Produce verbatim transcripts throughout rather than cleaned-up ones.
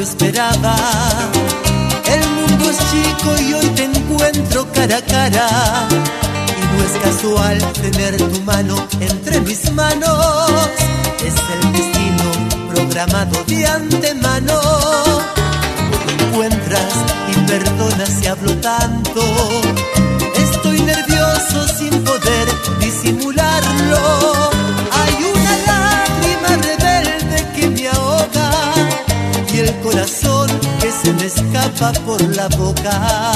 esperaba. El mundo es chico y hoy te encuentro cara a cara. Y no es casual tener tu mano entre mis manos. Es el destino programado de antemano. Te encuentras y perdonas si hablo tanto. Estoy nervioso sin poder disimularlo. Hay una lágrima rebelde que me ahoga y el corazón que se me escapa por la boca.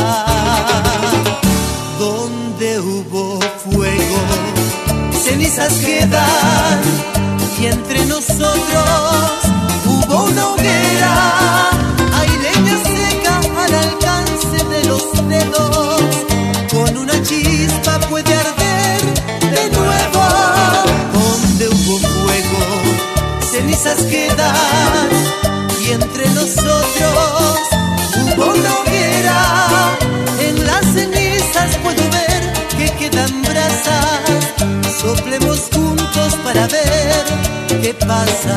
Donde hubo fuego, cenizas quedan, y entre nosotros hubo una hoguera. Hay leña seca al alcance de los dedos. Con una chispa puede arder de nuevo. Donde hubo fuego, cenizas quedan, y entre nosotros hubo una hoguera. En las cenizas puedo ver que quedan brasas. Soplemos juntos para ver qué pasa.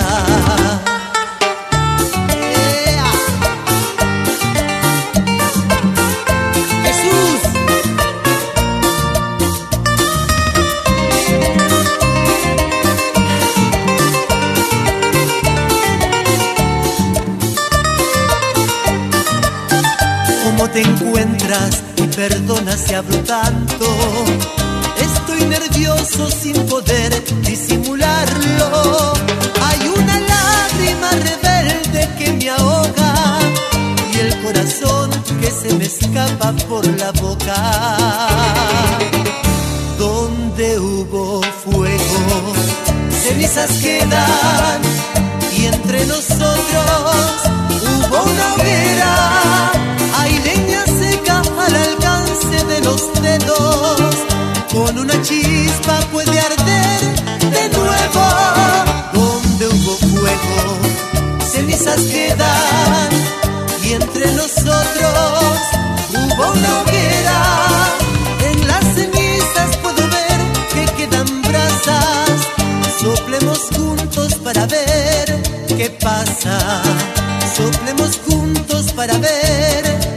¿Cómo te encuentras? Y perdona si hablo tanto. Estoy nervioso sin poder disimularlo. Hay una lágrima rebelde que me ahoga y el corazón que se me escapa por la boca. Donde hubo fuego, cenizas quedan, y entre nosotros hubo una hoguera. Hay leña seca al alcance de los dedos. Con una chispa puede arder de nuevo. Donde hubo fuego, cenizas quedan, y entre nosotros hubo una hoguera. En las cenizas puedo ver que quedan brasas. Soplemos juntos para ver qué pasa. Soplemos juntos para ver